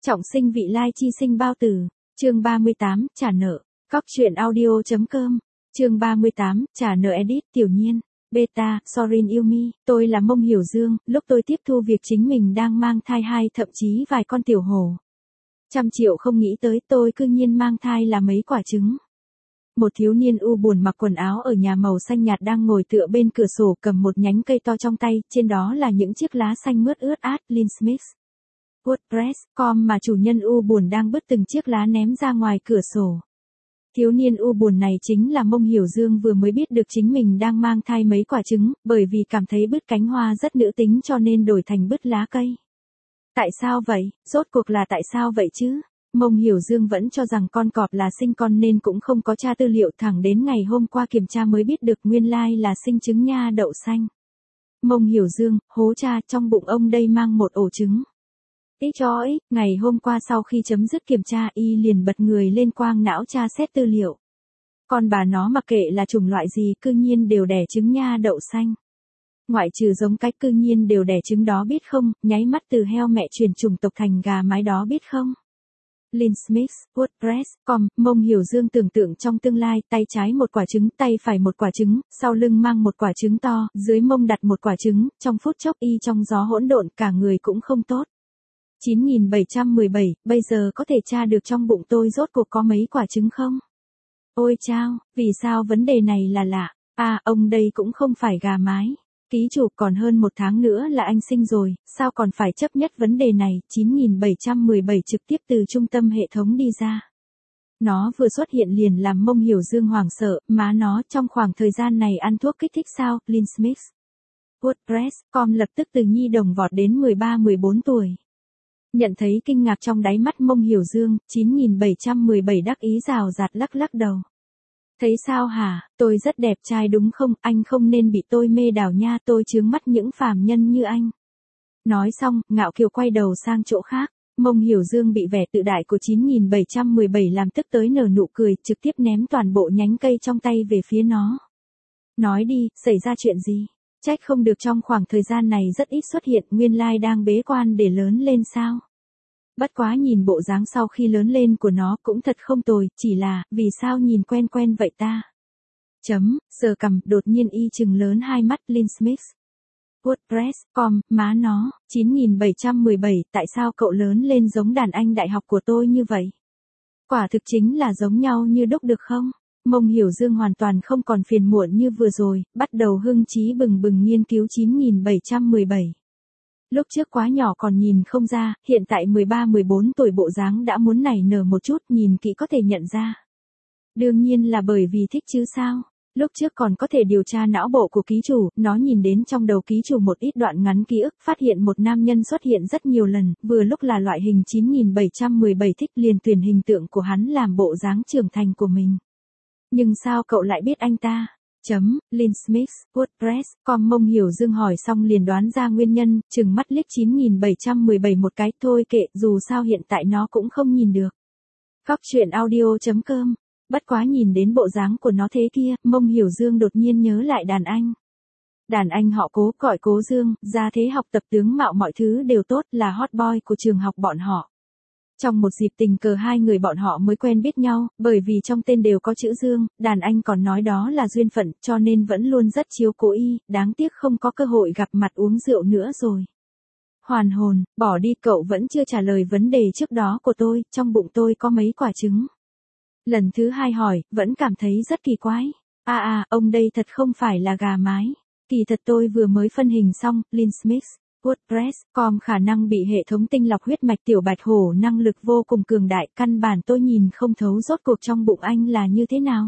Trọng sinh vị lai chi sinh bao tử. Chương 38, trả nợ. Cóc truyện audio.com. Chương 38, trả nợ edit tiểu nhiên. Beta, Sorin Yumi, tôi là Mông Hiểu Dương, lúc tôi tiếp thu việc chính mình đang mang thai hai thậm chí vài con tiểu hổ. 100 triệu không nghĩ tới tôi cư nhiên mang thai là mấy quả trứng. Một thiếu niên u buồn mặc quần áo ở nhà màu xanh nhạt đang ngồi tựa bên cửa sổ cầm một nhánh cây to trong tay, trên đó là những chiếc lá xanh mướt ướt át. Lynn Smith. WordPress.com mà chủ nhân u buồn đang bứt từng chiếc lá ném ra ngoài cửa sổ. Thiếu niên u buồn này chính là Mông Hiểu Dương vừa mới biết được chính mình đang mang thai mấy quả trứng, bởi vì cảm thấy bứt cánh hoa rất nữ tính cho nên đổi thành bứt lá cây. Tại sao vậy? Rốt cuộc là tại sao vậy chứ? Mông Hiểu Dương vẫn cho rằng con cọp là sinh con nên cũng không có tra tư liệu, thẳng đến ngày hôm qua kiểm tra mới biết được nguyên lai là sinh trứng nha đậu xanh. Mông Hiểu Dương, hố cha, trong bụng ông đây mang một ổ trứng. Ngày hôm qua sau khi chấm dứt kiểm tra y liền bật người lên quang não tra xét tư liệu. Con bà nó mặc kệ là chủng loại gì cư nhiên đều đẻ trứng nha đậu xanh. Ngoại trừ giống cách cư nhiên đều đẻ trứng đó biết không, nháy mắt từ heo mẹ chuyển chủng tộc thành gà mái đó biết không. Lynn Smith, WordPress.com, Mông Hiểu Dương tưởng tượng trong tương lai, tay trái một quả trứng, tay phải một quả trứng, sau lưng mang một quả trứng to, dưới mông đặt một quả trứng, trong phút chốc y trong gió hỗn độn, cả người cũng không tốt. 9717, bây giờ có thể tra được trong bụng tôi rốt cuộc có mấy quả trứng không? Ôi chao, vì sao vấn đề này là lạ? À, ông đây cũng không phải gà mái. Ký chủ, còn hơn 1 tháng nữa là anh sinh rồi, sao còn phải chấp nhất vấn đề này? 9717 trực tiếp từ trung tâm hệ thống đi ra. Nó vừa xuất hiện liền làm Mông Hiểu Dương hoảng sợ, má nó trong khoảng thời gian này ăn thuốc kích thích sao? Lynn Smith. WordPress.com lập tức từ nhi đồng vọt đến 13-14 tuổi. Nhận thấy kinh ngạc trong đáy mắt Mông Hiểu Dương, 9717 đắc ý rào rạt lắc lắc đầu. Thấy sao hả, tôi rất đẹp trai đúng không, anh không nên bị tôi mê đảo nha, tôi chướng mắt những phàm nhân như anh. Nói xong, ngạo kiều quay đầu sang chỗ khác, Mông Hiểu Dương bị vẻ tự đại của 9717 làm tức tới nở nụ cười, trực tiếp ném toàn bộ nhánh cây trong tay về phía nó. Nói đi, xảy ra chuyện gì? Trách không được trong khoảng thời gian này rất ít xuất hiện, nguyên lai đang bế quan để lớn lên sao? Bất quá nhìn bộ dáng sau khi lớn lên của nó cũng thật không tồi, chỉ là, vì sao nhìn quen quen vậy ta? Sờ cằm, đột nhiên y chừng lớn hai mắt. Lynn Smith. WordPress.com, má nó, 9717, tại sao cậu lớn lên giống đàn anh đại học của tôi như vậy? Quả thực chính là giống nhau như đúc được không? Mông Hiểu Dương hoàn toàn không còn phiền muộn như vừa rồi, bắt đầu hưng trí bừng bừng nghiên cứu 9717. Lúc trước quá nhỏ còn nhìn không ra, hiện tại 13-14 tuổi bộ dáng đã muốn nảy nở một chút, nhìn kỹ có thể nhận ra. Đương nhiên là bởi vì thích chứ sao. Lúc trước còn có thể điều tra não bộ của ký chủ, nó nhìn đến trong đầu ký chủ một ít đoạn ngắn ký ức, phát hiện một nam nhân xuất hiện rất nhiều lần, vừa lúc là loại hình 9717 thích, liền tuyển hình tượng của hắn làm bộ dáng trưởng thành của mình. Nhưng sao cậu lại biết anh ta? Lynn Smith, WordPress.com. Mông Hiểu Dương hỏi xong liền đoán ra nguyên nhân, chừng mắt liếc 9717 một cái, thôi kệ, dù sao hiện tại nó cũng không nhìn được. Cóc truyện audio.com. Bất quá nhìn đến bộ dáng của nó thế kia, Mông Hiểu Dương đột nhiên nhớ lại đàn anh. Đàn anh họ Cố, gọi Cố Dương, gia thế học tập tướng mạo mọi thứ đều tốt, là hot boy của trường học bọn họ. Trong một dịp tình cờ hai người bọn họ mới quen biết nhau, bởi vì trong tên đều có chữ Dương, đàn anh còn nói đó là duyên phận, cho nên vẫn luôn rất chiếu cố y, đáng tiếc không có cơ hội gặp mặt uống rượu nữa rồi. Hoàn hồn, bỏ đi, cậu vẫn chưa trả lời vấn đề trước đó của tôi, trong bụng tôi có mấy quả trứng. Lần thứ hai hỏi, vẫn cảm thấy rất kỳ quái. Ông đây thật không phải là gà mái. Kỳ thật tôi vừa mới phân hình xong. Lynn Smith. WordPress.com, khả năng bị hệ thống tinh lọc huyết mạch tiểu bạch hổ năng lực vô cùng cường đại, căn bản tôi nhìn không thấu rốt cuộc trong bụng anh là như thế nào.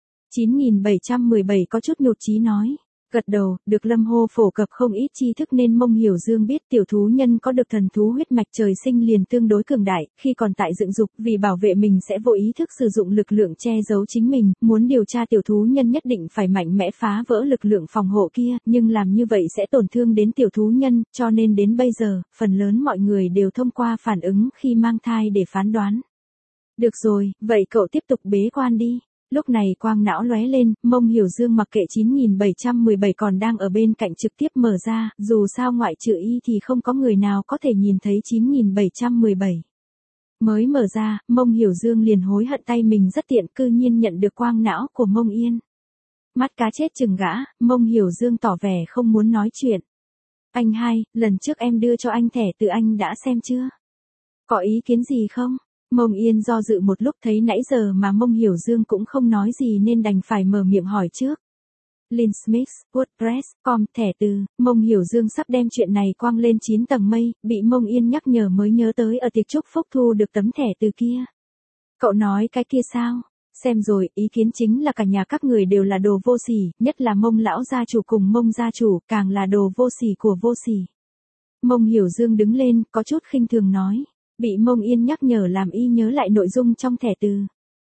9717 có chút nhụt chí nói. Gật đầu, được Lâm Hô phổ cập không ít tri thức nên Mông Hiểu Dương biết tiểu thú nhân có được thần thú huyết mạch trời sinh liền tương đối cường đại, khi còn tại dựng dục, vì bảo vệ mình sẽ vô ý thức sử dụng lực lượng che giấu chính mình, muốn điều tra tiểu thú nhân nhất định phải mạnh mẽ phá vỡ lực lượng phòng hộ kia, nhưng làm như vậy sẽ tổn thương đến tiểu thú nhân, cho nên đến bây giờ, phần lớn mọi người đều thông qua phản ứng khi mang thai để phán đoán. Được rồi, vậy cậu tiếp tục bế quan đi. Lúc này quang não lóe lên, Mông Hiểu Dương mặc kệ 9717 còn đang ở bên cạnh trực tiếp mở ra, dù sao ngoại trừ y thì không có người nào có thể nhìn thấy 9717. Mới mở ra, Mông Hiểu Dương liền hối hận tay mình rất tiện cư nhiên nhận được quang não của Mông Yên. Mắt cá chết chừng gã, Mông Hiểu Dương tỏ vẻ không muốn nói chuyện. Anh hai, lần trước em đưa cho anh thẻ từ anh đã xem chưa? Có ý kiến gì không? Mông Yên do dự một lúc thấy nãy giờ mà Mông Hiểu Dương cũng không nói gì nên đành phải mở miệng hỏi trước. Linsmith, WordPress.com, thẻ từ, Mông Hiểu Dương sắp đem chuyện này quăng lên 9 tầng mây, bị Mông Yên nhắc nhở mới nhớ tới ở tiệc chúc phúc thu được tấm thẻ từ kia. Cậu nói cái kia sao? Xem rồi, ý kiến chính là cả nhà các người đều là đồ vô sỉ, nhất là Mông lão gia chủ cùng Mông gia chủ, càng là đồ vô sỉ của vô sỉ. Mông Hiểu Dương đứng lên, có chút khinh thường nói, bị Mông Yên nhắc nhở làm y nhớ lại nội dung trong thẻ từ.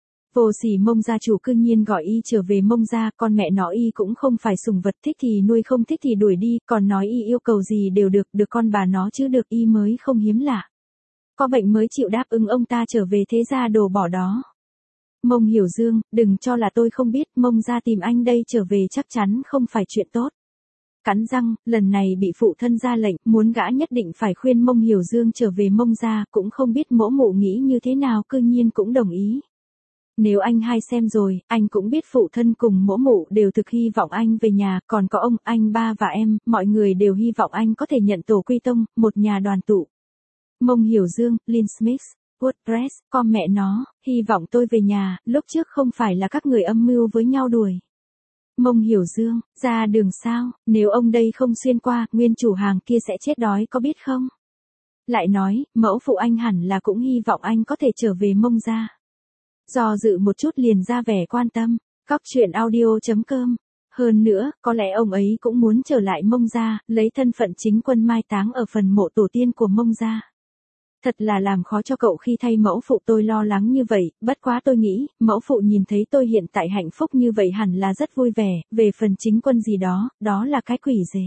Vô sỉ Mông gia chủ cư nhiên gọi y trở về Mông gia, con mẹ nó y cũng không phải sủng vật, thích thì nuôi không thích thì đuổi đi, còn nói y yêu cầu gì đều được, được con bà nó chứ được y mới không hiếm lạ. Có bệnh mới chịu đáp ứng ông ta trở về thế gia đồ bỏ đó. Mông Hiểu Dương, đừng cho là tôi không biết, Mông gia tìm anh đây trở về chắc chắn không phải chuyện tốt. Cắn răng, lần này bị phụ thân ra lệnh, muốn gã nhất định phải khuyên Mông Hiểu Dương trở về Mông gia, cũng không biết mỗ mụ nghĩ như thế nào, cư nhiên cũng đồng ý. Nếu anh hai xem rồi, anh cũng biết phụ thân cùng mỗ mụ đều thực hy vọng anh về nhà, còn có ông, anh ba và em, mọi người đều hy vọng anh có thể nhận tổ quy tông, một nhà đoàn tụ. Mông Hiểu Dương, Linsmith, WordPress, con mẹ nó, hy vọng tôi về nhà, lúc trước không phải là các người âm mưu với nhau đuổi. Mông Hiểu Dương, ra đường sao, nếu ông đây không xuyên qua, nguyên chủ hàng kia sẽ chết đói có biết không? Lại nói, mẫu phụ anh hẳn là cũng hy vọng anh có thể trở về Mông gia. Do dự một chút liền ra vẻ quan tâm, Cóc truyện audio.com. Hơn nữa, có lẽ ông ấy cũng muốn trở lại Mông gia, lấy thân phận chính quân mai táng ở phần mộ tổ tiên của Mông gia. Thật là làm khó cho cậu khi thay mẫu phụ tôi lo lắng như vậy, bất quá tôi nghĩ, mẫu phụ nhìn thấy tôi hiện tại hạnh phúc như vậy hẳn là rất vui vẻ, về phần chính quân gì đó, đó là cái quỷ gì.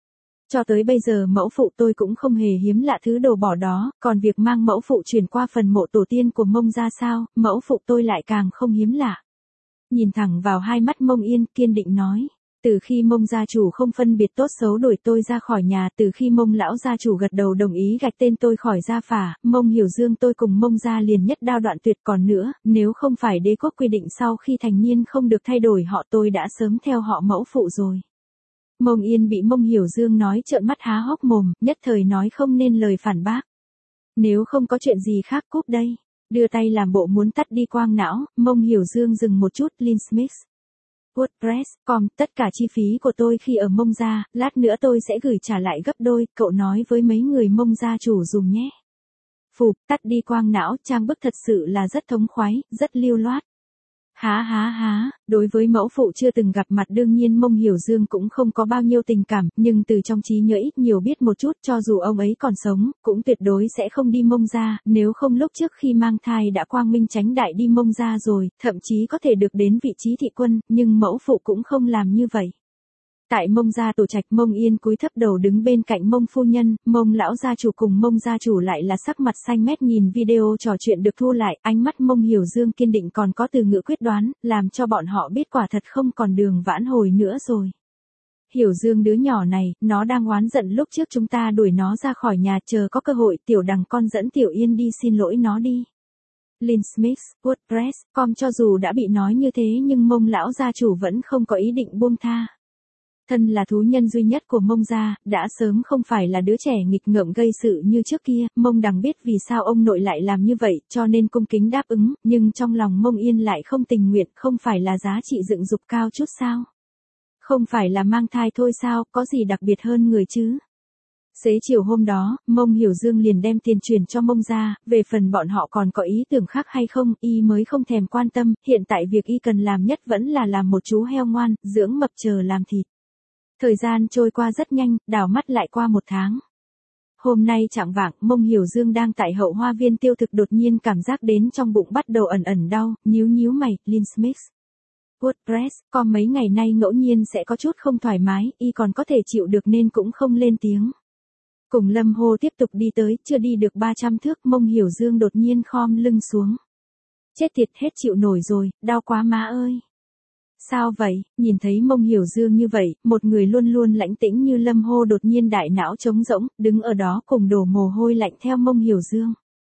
Cho tới bây giờ mẫu phụ tôi cũng không hề hiếm lạ thứ đồ bỏ đó, còn việc mang mẫu phụ chuyển qua phần mộ tổ tiên của Mông ra sao, mẫu phụ tôi lại càng không hiếm lạ. Nhìn thẳng vào hai mắt Mông Yên, kiên định nói. Từ khi Mông gia chủ không phân biệt tốt xấu đuổi tôi ra khỏi nhà, từ khi Mông lão gia chủ gật đầu đồng ý gạch tên tôi khỏi gia phả, Mông Hiểu Dương tôi cùng Mông gia liền nhất đao đoạn tuyệt, còn nữa, nếu không phải đế quốc quy định sau khi thành niên không được thay đổi họ tôi đã sớm theo họ mẫu phụ rồi. Mông Yên bị Mông Hiểu Dương nói trợn mắt há hốc mồm, nhất thời nói không nên lời phản bác. Nếu không có chuyện gì khác cúp đây, đưa tay làm bộ muốn tắt đi quang não, Mông Hiểu Dương dừng một chút, Linsmith. WordPress.com, tất cả chi phí của tôi khi ở Mông gia, lát nữa tôi sẽ gửi trả lại gấp đôi, cậu nói với mấy người Mông gia chủ dùng nhé. Phụp, tắt đi quang não, trang bức thật sự là rất thống khoái, rất lưu loát. Há, đối với mẫu phụ chưa từng gặp mặt đương nhiên Mông Hiểu Dương cũng không có bao nhiêu tình cảm, nhưng từ trong trí nhớ ít nhiều biết một chút, cho dù ông ấy còn sống, cũng tuyệt đối sẽ không đi Mông gia, nếu không lúc trước khi mang thai đã quang minh chánh đại đi Mông gia rồi, thậm chí có thể được đến vị trí thị quân, nhưng mẫu phụ cũng không làm như vậy. Tại Mông gia tổ trạch, Mông Yên cúi thấp đầu đứng bên cạnh Mông phu nhân, Mông lão gia chủ cùng Mông gia chủ lại là sắc mặt xanh mét nhìn video trò chuyện được thu lại, ánh mắt Mông Hiểu Dương kiên định còn có từ ngữ quyết đoán, làm cho bọn họ biết quả thật không còn đường vãn hồi nữa rồi. Hiểu Dương đứa nhỏ này, nó đang oán giận lúc trước chúng ta đuổi nó ra khỏi nhà, chờ có cơ hội tiểu đằng con dẫn Tiểu Yên đi xin lỗi nó đi. Linsmith, WordPress.com, cho dù đã bị nói như thế nhưng Mông lão gia chủ vẫn không có ý định buông tha. Thân là thú nhân duy nhất của Mông gia, đã sớm không phải là đứa trẻ nghịch ngợm gây sự như trước kia, Mông đằng biết vì sao ông nội lại làm như vậy, cho nên cung kính đáp ứng, nhưng trong lòng Mông Yên lại không tình nguyện, không phải là giá trị dựng dục cao chút sao? Không phải là mang thai thôi sao, có gì đặc biệt hơn người chứ? Xế chiều hôm đó, Mông Hiểu Dương liền đem tiền chuyển cho Mông gia, về phần bọn họ còn có ý tưởng khác hay không, y mới không thèm quan tâm, hiện tại việc y cần làm nhất vẫn là làm một chú heo ngoan, dưỡng mập chờ làm thịt. Thời gian trôi qua rất nhanh, đảo mắt lại qua 1 tháng. Hôm nay chạng vạng, Mông Hiểu Dương đang tại hậu hoa viên tiêu thực đột nhiên cảm giác đến trong bụng bắt đầu ẩn ẩn đau, nhíu mày, Linsmith. WordPress.com mấy ngày nay ngẫu nhiên sẽ có chút không thoải mái, y còn có thể chịu được nên cũng không lên tiếng. Cùng Lâm Hồ tiếp tục đi tới, chưa đi được 300 thước, Mông Hiểu Dương đột nhiên khom lưng xuống. Chết tiệt, hết chịu nổi rồi, đau quá má ơi. Sao vậy, nhìn thấy Mông Hiểu Dương như vậy, một người luôn luôn lãnh tĩnh như Lâm Hồ đột nhiên đại não trống rỗng, đứng ở đó cùng đổ mồ hôi lạnh theo Mông Hiểu Dương.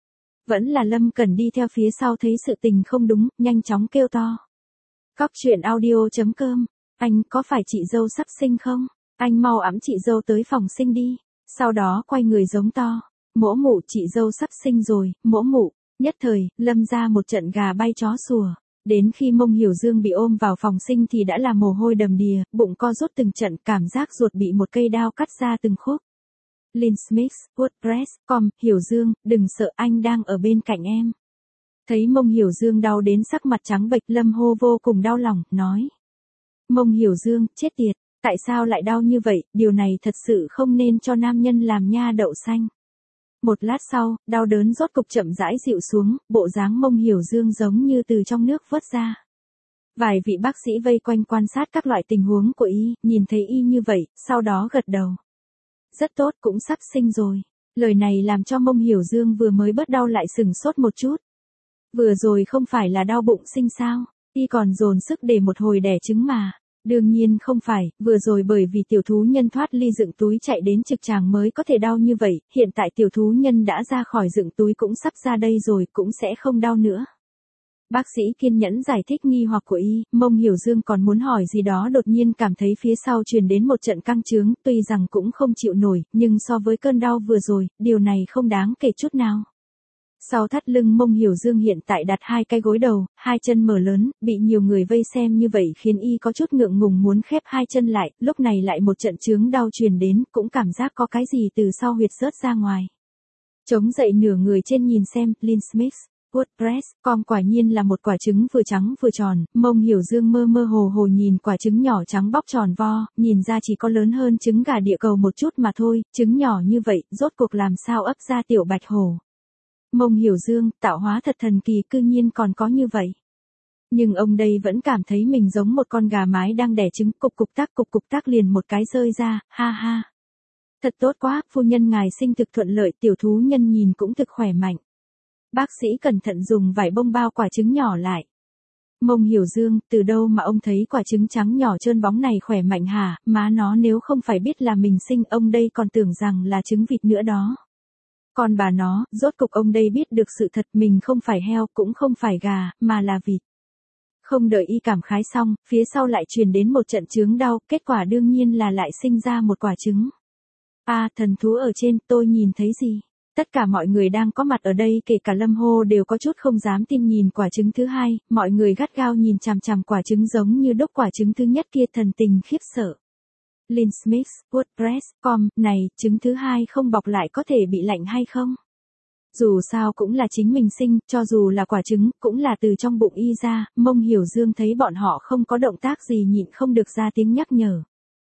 Vẫn là Lâm Cẩn đi theo phía sau thấy sự tình không đúng, nhanh chóng kêu to. Cóc truyện audio.com, anh có phải chị dâu sắp sinh không? Anh mau ẵm chị dâu tới phòng sinh đi. Sau đó quay người giống to. Mỗ mụ, chị dâu sắp sinh rồi, mỗ mụ. Nhất thời, Lâm ra một trận gà bay chó sủa. Đến khi Mông Hiểu Dương bị ôm vào phòng sinh thì đã là mồ hôi đầm đìa, bụng co rút từng trận, cảm giác ruột bị một cây đao cắt ra từng khúc. Lynn Smith, WordPress.com, Hiểu Dương, đừng sợ, anh đang ở bên cạnh em. Thấy Mông Hiểu Dương đau đến sắc mặt trắng bệch, Lâm Hô vô cùng đau lòng, nói. Mông Hiểu Dương, chết tiệt, tại sao lại đau như vậy, điều này thật sự không nên cho nam nhân làm nha đậu xanh. Một lát sau, đau đớn rốt cục chậm rãi dịu xuống, bộ dáng Mông Hiểu Dương giống như từ trong nước vớt ra. Vài vị bác sĩ vây quanh quan sát các loại tình huống của y, nhìn thấy y như vậy, sau đó gật đầu. Rất tốt, cũng sắp sinh rồi. Lời này làm cho Mông Hiểu Dương vừa mới bớt đau lại sừng sốt một chút. Vừa rồi không phải là đau bụng sinh sao, y còn dồn sức để một hồi đẻ trứng mà. Đương nhiên không phải, vừa rồi bởi vì tiểu thú nhân thoát ly dựng túi chạy đến trực tràng mới có thể đau như vậy, hiện tại tiểu thú nhân đã ra khỏi dựng túi cũng sắp ra đây rồi, cũng sẽ không đau nữa. Bác sĩ kiên nhẫn giải thích nghi hoặc của y, Mông Hiểu Dương còn muốn hỏi gì đó đột nhiên cảm thấy phía sau truyền đến một trận căng trướng, tuy rằng cũng không chịu nổi, nhưng so với cơn đau vừa rồi, điều này không đáng kể chút nào. Sau thắt lưng Mông Hiểu Dương hiện tại đặt hai cái gối đầu, hai chân mở lớn, bị nhiều người vây xem như vậy khiến y có chút ngượng ngùng muốn khép hai chân lại, lúc này lại một trận chướng đau truyền đến, cũng cảm giác có cái gì từ sau huyệt rớt ra ngoài. Chống dậy nửa người trên nhìn xem, Lynn Smith, WordPress.com quả nhiên là một quả trứng vừa trắng vừa tròn, Mông Hiểu Dương mơ mơ hồ hồ nhìn quả trứng nhỏ trắng bóc tròn vo, nhìn ra chỉ có lớn hơn trứng gà địa cầu một chút mà thôi, trứng nhỏ như vậy, rốt cuộc làm sao ấp ra tiểu bạch hổ. Mông Hiểu Dương, tạo hóa thật thần kỳ, cư nhiên còn có như vậy. Nhưng ông đây vẫn cảm thấy mình giống một con gà mái đang đẻ trứng, cục cục tác liền một cái rơi ra, ha ha. Thật tốt quá, phu nhân ngài sinh thực thuận lợi, tiểu thú nhân nhìn cũng thực khỏe mạnh. Bác sĩ cẩn thận dùng vải bông bao quả trứng nhỏ lại. Mông Hiểu Dương, từ đâu mà ông thấy quả trứng trắng nhỏ trơn bóng này khỏe mạnh hả, má nó, nếu không phải biết là mình sinh, ông đây còn tưởng rằng là trứng vịt nữa đó. Còn bà nó, rốt cục ông đây biết được sự thật, mình không phải heo, cũng không phải gà, mà là vịt. Không đợi y cảm khái xong, phía sau lại truyền đến một trận chướng đau, kết quả đương nhiên là lại sinh ra một quả trứng. Thần thú ở trên, tôi nhìn thấy gì? Tất cả mọi người đang có mặt ở đây kể cả Lâm Hô đều có chút không dám tin nhìn quả trứng thứ hai, mọi người gắt gao nhìn chằm chằm quả trứng giống như đúc quả trứng thứ nhất kia, thần tình khiếp sợ. Lynn Smith, WordPress.com, này, trứng thứ hai không bọc lại có thể bị lạnh hay không? Dù sao cũng là chính mình sinh, cho dù là quả trứng, cũng là từ trong bụng y ra, Mông Hiểu Dương thấy bọn họ không có động tác gì nhịn không được ra tiếng nhắc nhở.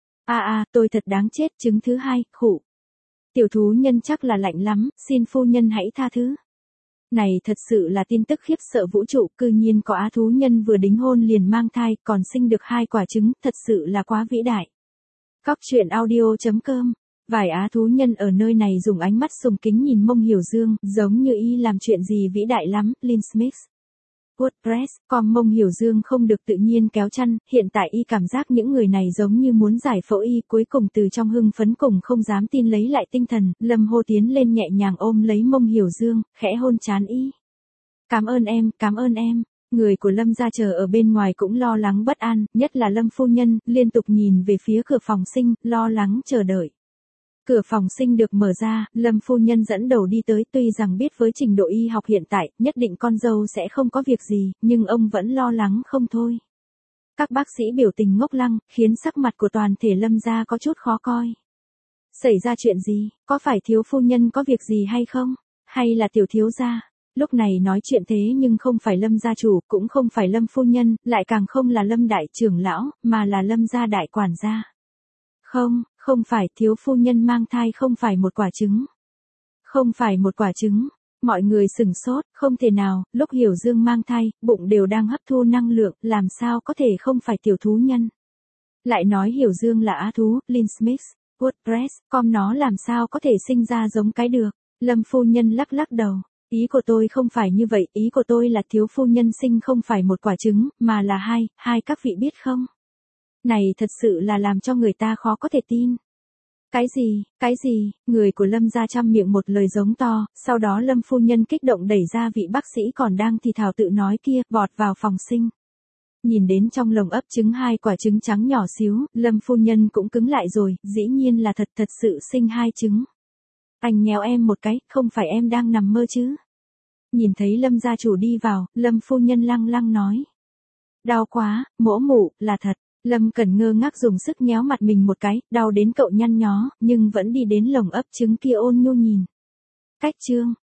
Tôi thật đáng chết, trứng thứ hai, khụ. Tiểu thú nhân chắc là lạnh lắm, xin phu nhân hãy tha thứ. Này thật sự là tin tức khiếp sợ vũ trụ, cư nhiên có á thú nhân vừa đính hôn liền mang thai, còn sinh được hai quả trứng, thật sự là quá vĩ đại. Cóc truyện audio.com, vài á thú nhân ở nơi này dùng ánh mắt sùng kính nhìn Mông Hiểu Dương, giống như y làm chuyện gì vĩ đại lắm, Lynn Smith. WordPress.com, Mông Hiểu Dương không được tự nhiên kéo chăn, hiện tại y cảm giác những người này giống như muốn giải phẫu y, cuối cùng từ trong hưng phấn cùng không dám tin lấy lại tinh thần, Lâm Hô tiến lên nhẹ nhàng ôm lấy Mông Hiểu Dương, khẽ hôn trán y. Cảm ơn em. Người của Lâm gia chờ ở bên ngoài cũng lo lắng bất an, nhất là Lâm phu nhân, liên tục nhìn về phía cửa phòng sinh, lo lắng chờ đợi. Cửa phòng sinh được mở ra, Lâm phu nhân dẫn đầu đi tới, tuy rằng biết với trình độ y học hiện tại, nhất định con dâu sẽ không có việc gì, nhưng ông vẫn lo lắng không thôi. Các bác sĩ biểu tình ngốc lăng, khiến sắc mặt của toàn thể Lâm gia có chút khó coi. Xảy ra chuyện gì, có phải thiếu phu nhân có việc gì hay không? Hay là tiểu thiếu gia? Lúc này nói chuyện thế nhưng không phải Lâm gia chủ, cũng không phải Lâm phu nhân, lại càng không là Lâm đại trưởng lão, mà là Lâm gia đại quản gia. Không phải, thiếu phu nhân mang thai không phải một quả trứng. Không phải một quả trứng. Mọi người sửng sốt, không thể nào, lúc Hiểu Dương mang thai, bụng đều đang hấp thu năng lượng, làm sao có thể không phải tiểu thú nhân. Lại nói Hiểu Dương là á thú, Lynn Smith, WordPress.com, nó làm sao có thể sinh ra giống cái được. Lâm phu nhân lắc đầu. Ý của tôi không phải như vậy, ý của tôi là thiếu phu nhân sinh không phải một quả trứng, mà là hai, các vị biết không? Này thật sự là làm cho người ta khó có thể tin. Cái gì, người của Lâm gia trăm miệng một lời giống to, sau đó Lâm phu nhân kích động đẩy ra vị bác sĩ còn đang thì thào tự nói kia, vọt vào phòng sinh. Nhìn đến trong lồng ấp trứng 2 quả trứng trắng nhỏ xíu, Lâm phu nhân cũng cứng lại rồi, dĩ nhiên là thật sự sinh 2 trứng. Anh nhéo em một cái, không phải em đang nằm mơ chứ? Nhìn thấy Lâm gia chủ đi vào, Lâm phu nhân lăng lăng nói. Đau quá, mỗ mụ, là thật. Lâm Cẩn ngơ ngác dùng sức nhéo mặt mình một cái, đau đến cậu nhăn nhó, nhưng vẫn đi đến lồng ấp trứng kia ôn nhu nhìn. Cách chương,